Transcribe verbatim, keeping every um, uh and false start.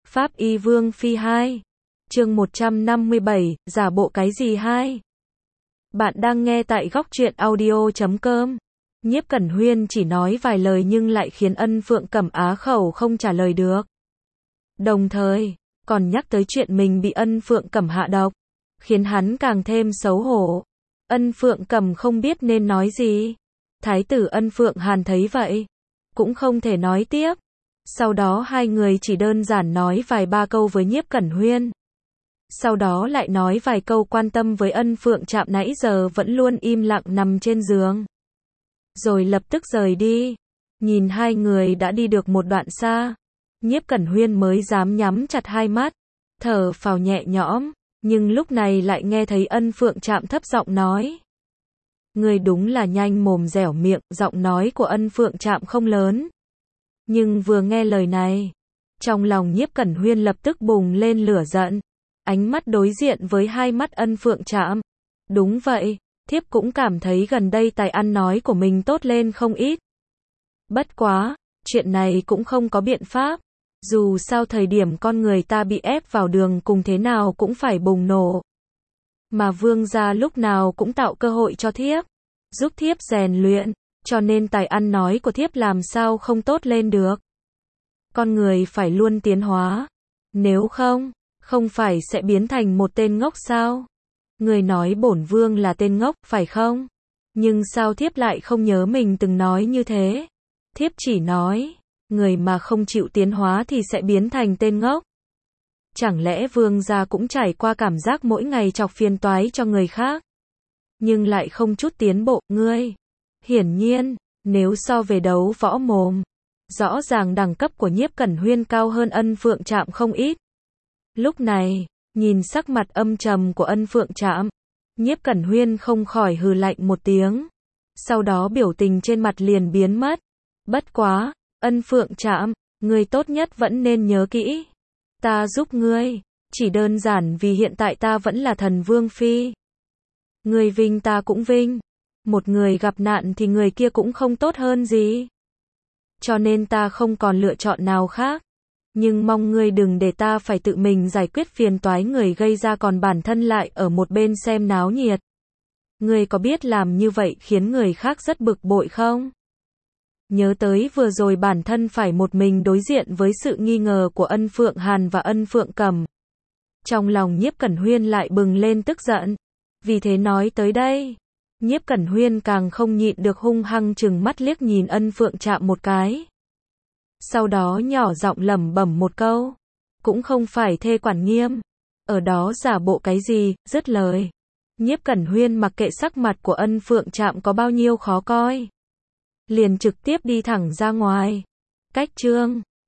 Pháp Y Vương Phi hai. Chương một trăm năm mươi bảy, giả bộ cái gì hai? Bạn đang nghe tại góc truyện audio chấm com. Nhiếp Cẩn Huyên chỉ nói vài lời nhưng lại khiến Ân Phượng Cẩm á khẩu không trả lời được. Đồng thời, còn nhắc tới chuyện mình bị Ân Phượng Cẩm hạ độc, khiến hắn càng thêm xấu hổ. Ân Phượng Cẩm không biết nên nói gì. Thái tử Ân Phượng Hàn thấy vậy, cũng không thể nói tiếp. Sau đó hai người chỉ đơn giản nói vài ba câu với Nhiếp Cẩn Huyên. Sau đó lại nói vài câu quan tâm với Ân Phượng Trạm nãy giờ vẫn luôn im lặng nằm trên giường. Rồi lập tức rời đi. Nhìn hai người đã đi được một đoạn xa, Nhiếp Cẩn Huyên mới dám nhắm chặt hai mắt, thở phào nhẹ nhõm, nhưng lúc này lại nghe thấy Ân Phượng Trạm thấp giọng nói. Người đúng là nhanh mồm dẻo miệng, giọng nói của Ân Phượng Trạm không lớn. Nhưng vừa nghe lời này, trong lòng Nhiếp Cẩn Huyên lập tức bùng lên lửa giận. Ánh mắt đối diện với hai mắt Ân Phượng Trạm. Đúng vậy, thiếp cũng cảm thấy gần đây tài ăn nói của mình tốt lên không ít. Bất quá, chuyện này cũng không có biện pháp. Dù sao thời điểm con người ta bị ép vào đường cùng thế nào cũng phải bùng nổ. Mà vương gia lúc nào cũng tạo cơ hội cho thiếp, giúp thiếp rèn luyện, cho nên tài ăn nói của thiếp làm sao không tốt lên được. Con người phải luôn tiến hóa. Nếu không, không phải sẽ biến thành một tên ngốc sao? Người nói bổn vương là tên ngốc, phải không? Nhưng sao thiếp lại không nhớ mình từng nói như thế? Thiếp chỉ nói, người mà không chịu tiến hóa thì sẽ biến thành tên ngốc. Chẳng lẽ vương gia cũng trải qua cảm giác mỗi ngày chọc phiền toái cho người khác, nhưng lại không chút tiến bộ, ngươi? Hiển nhiên, nếu so về đấu võ mồm, rõ ràng đẳng cấp của Nhiếp Cẩn Huyên cao hơn Ân Phượng Trạm không ít. Lúc này, nhìn sắc mặt âm trầm của Ân Phượng Trạm, Nhiếp Cẩn Huyên không khỏi hừ lạnh một tiếng. Sau đó biểu tình trên mặt liền biến mất. Bất quá, Ân Phượng Trạm, ngươi tốt nhất vẫn nên nhớ kỹ. Ta giúp ngươi, chỉ đơn giản vì hiện tại ta vẫn là thần vương phi. Ngươi vinh ta cũng vinh. Một người gặp nạn thì người kia cũng không tốt hơn gì. Cho nên ta không còn lựa chọn nào khác. Nhưng mong ngươi đừng để ta phải tự mình giải quyết phiền toái người gây ra còn bản thân lại ở một bên xem náo nhiệt. Ngươi có biết làm như vậy khiến người khác rất bực bội không? Nhớ tới vừa rồi bản thân phải một mình đối diện với sự nghi ngờ của Ân Phượng Hàn và Ân Phượng Cẩm. Trong lòng Nhiếp Cẩn Huyên lại bừng lên tức giận. Vì thế nói tới đây, Nhiếp Cẩn Huyên càng không nhịn được hung hăng trừng mắt liếc nhìn Ân Phượng Trạm một cái. Sau đó nhỏ giọng lẩm bẩm một câu. Cũng không phải thê quản nghiêm. Ở đó giả bộ cái gì, dứt lời. Nhiếp Cẩn Huyên mặc kệ sắc mặt của Ân Phượng Trạm có bao nhiêu khó coi, liền trực tiếp đi thẳng ra ngoài. Cách chương